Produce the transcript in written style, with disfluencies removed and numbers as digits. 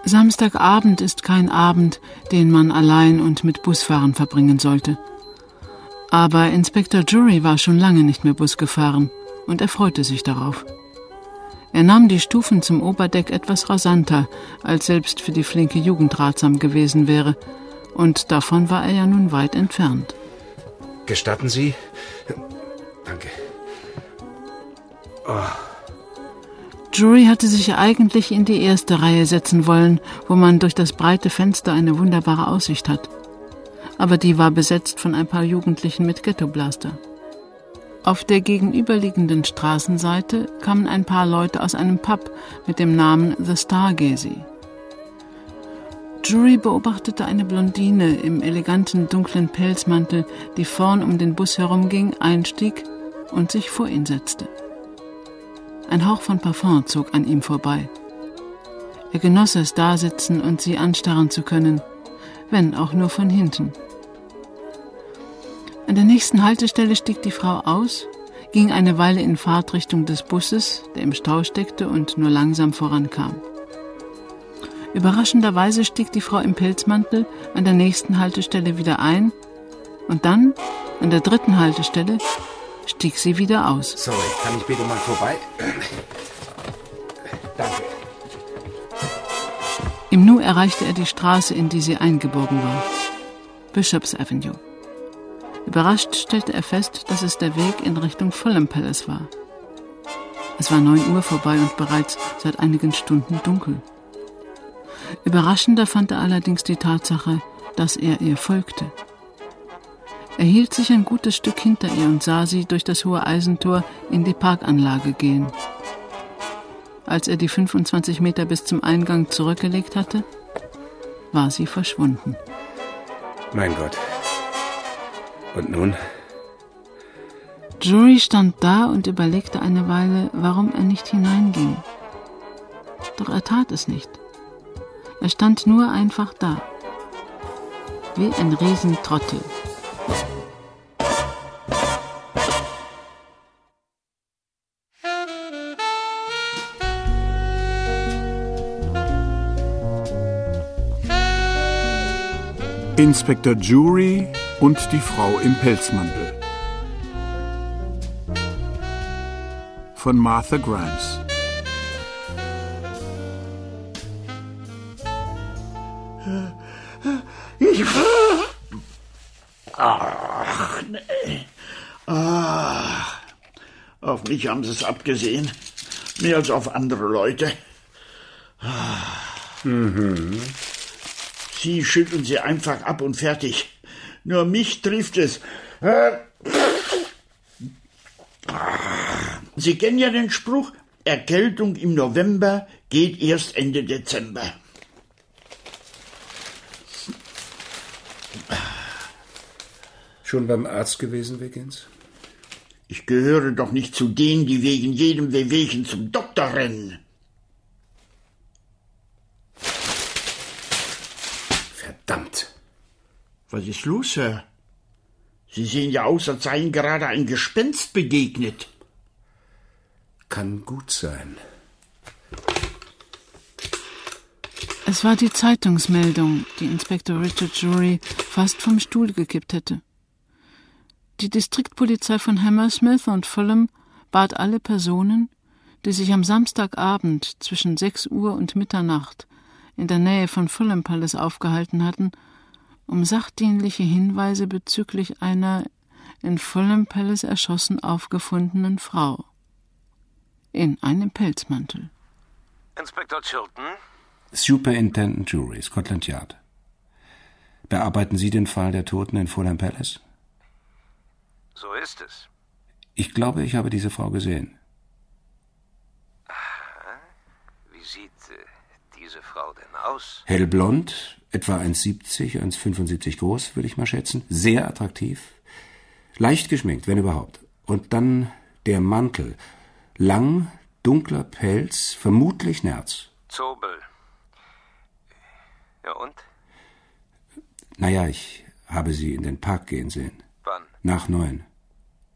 Samstagabend ist kein Abend, den man allein und mit Busfahren verbringen sollte. Aber Inspektor Jury war schon lange nicht mehr Bus gefahren und er freute sich darauf. Er nahm die Stufen zum Oberdeck etwas rasanter, als selbst für die flinke Jugend ratsam gewesen wäre. Und davon war er ja nun weit entfernt. Gestatten Sie? Danke. Oh. Jury hatte sich eigentlich in die erste Reihe setzen wollen, wo man durch das breite Fenster eine wunderbare Aussicht hat. Aber die war besetzt von ein paar Jugendlichen mit Ghettoblaster. Auf der gegenüberliegenden Straßenseite kamen ein paar Leute aus einem Pub mit dem Namen The Stargazy. Jury beobachtete eine Blondine im eleganten dunklen Pelzmantel, die vorn um den Bus herumging, einstieg und sich vor ihn setzte. Ein Hauch von Parfum zog an ihm vorbei. Er genoss es, dasitzen und sie anstarren zu können, wenn auch nur von hinten. An der nächsten Haltestelle stieg die Frau aus, ging eine Weile in Fahrtrichtung des Busses, der im Stau steckte und nur langsam vorankam. Überraschenderweise stieg die Frau im Pelzmantel an der nächsten Haltestelle wieder ein und dann, an der dritten Haltestelle, stieg sie wieder aus. Sorry, kann ich bitte mal vorbei? Danke. Im Nu erreichte er die Straße, in die sie eingebogen war. Bishops Avenue. Überrascht stellte er fest, dass es der Weg in Richtung Fulham Palace war. Es war 9 Uhr vorbei und bereits seit einigen Stunden dunkel. Überraschender fand er allerdings die Tatsache, dass er ihr folgte. Er hielt sich ein gutes Stück hinter ihr und sah sie durch das hohe Eisentor in die Parkanlage gehen. Als er die 25 Meter bis zum Eingang zurückgelegt hatte, war sie verschwunden. Mein Gott. Und nun? Jury stand da und überlegte eine Weile, warum er nicht hineinging. Doch er tat es nicht. Er stand nur einfach da. Wie ein Riesentrottel. Inspektor Jury und die Frau im Pelzmantel von Martha Grimes. Ach, nee. Auf mich haben sie es abgesehen. Mehr als auf andere Leute. Sie schütteln sie einfach ab und fertig. Nur mich trifft es. Sie kennen ja den Spruch, Erkältung im November geht erst Ende Dezember. Schon beim Arzt gewesen, Wiggins? Ich gehöre doch nicht zu denen, die wegen jedem Wehwehchen zum Doktor rennen. Verdammt. Was ist los, Sir? Sie sehen ja aus, als seien gerade ein Gespenst begegnet. Kann gut sein. Es war die Zeitungsmeldung, die Inspektor Richard Jury fast vom Stuhl gekippt hätte. Die Distriktpolizei von Hammersmith und Fulham bat alle Personen, die sich am Samstagabend zwischen 6 Uhr und Mitternacht in der Nähe von Fulham Palace aufgehalten hatten, um sachdienliche Hinweise bezüglich einer in Fulham Palace erschossen aufgefundenen Frau. In einem Pelzmantel. Inspektor Chilton? Superintendent Jury, Scotland Yard. Bearbeiten Sie den Fall der Toten in Fulham Palace? So ist es. Ich glaube, ich habe diese Frau gesehen. Wie sieht diese Frau denn aus? Hellblond, etwa 1,70, 1,75 groß, würde ich mal schätzen. Sehr attraktiv. Leicht geschminkt, wenn überhaupt. Und dann der Mantel. Lang, dunkler Pelz, vermutlich Nerz. Zobel. Ja und? Naja, ich habe sie in den Park gehen sehen. Wann? Nach 9.